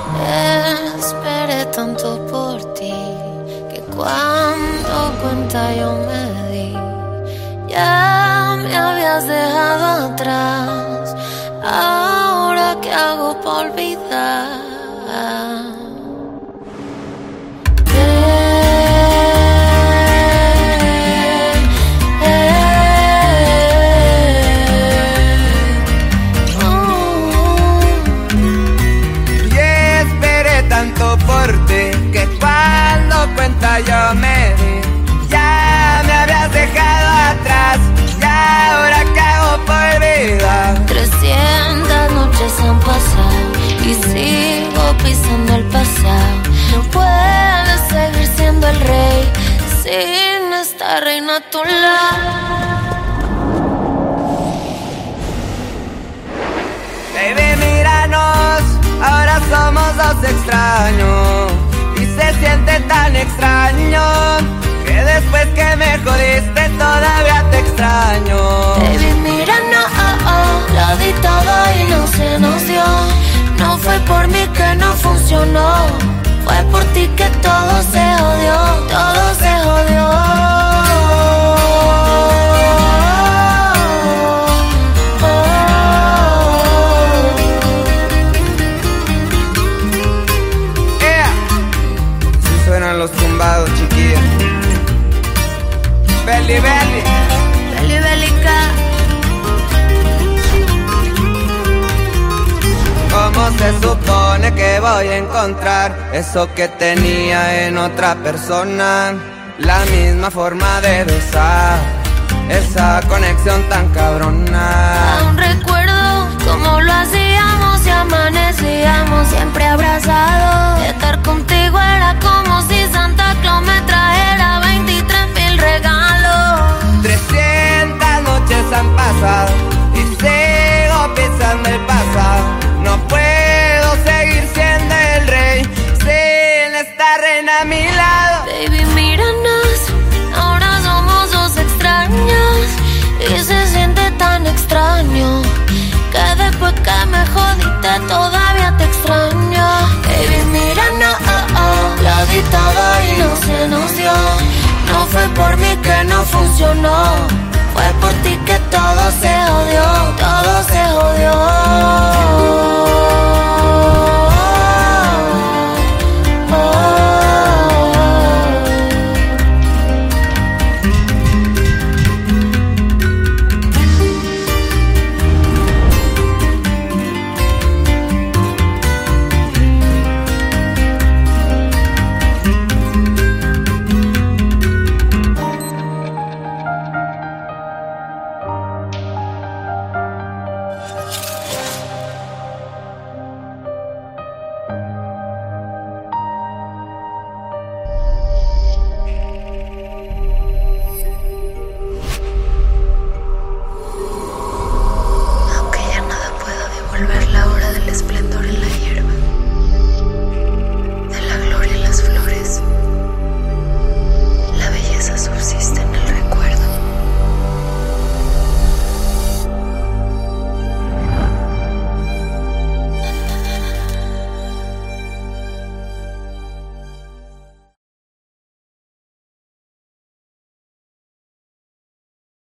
Esperé tanto por ti que cuando cuenta yo me di. Ya me habías dejado atrás. Ahora qué hago para olvidar. Que cuando cuenta yo me di. Ya me habías dejado atrás. Ya ahora que hago por vida. 300 noches han pasado y sigo pisando el pasado. No puedes seguir siendo el rey sin esta reina a tu lado. Baby, míranos, ahora somos dos extraños. Y se siente tan extraño que después que me jodiste todavía te extraño. Baby, mira, no, lo di todo y no se nos dio. No fue por mí que no funcionó, fue por ti que todo se jodió, todo se jodió. Los tumbados, chiquilla. Belly, belly. Belly, bellica. ¿Cómo se supone que voy a encontrar eso que tenía en otra persona? La misma forma de besar, esa conexión tan cabrona. Aún recuerdo cómo lo hacíamos y amanecíamos siempre abrazados. Estar contigo era como si Santa Claus me trajera 23,000 regalos. 300 noches han pasado y sigo pisando el pasado. No puedo seguir siendo el rey sin esta reina a mi lado. Baby, míranos, ahora somos dos extraños y se siente tan extraño que después que me jodiste todavía te extraño. Baby, mira, no, lo di todo y no se nos dio. No fue por mí que no funcionó, fue por ti que todo se jodió, todo se jodió.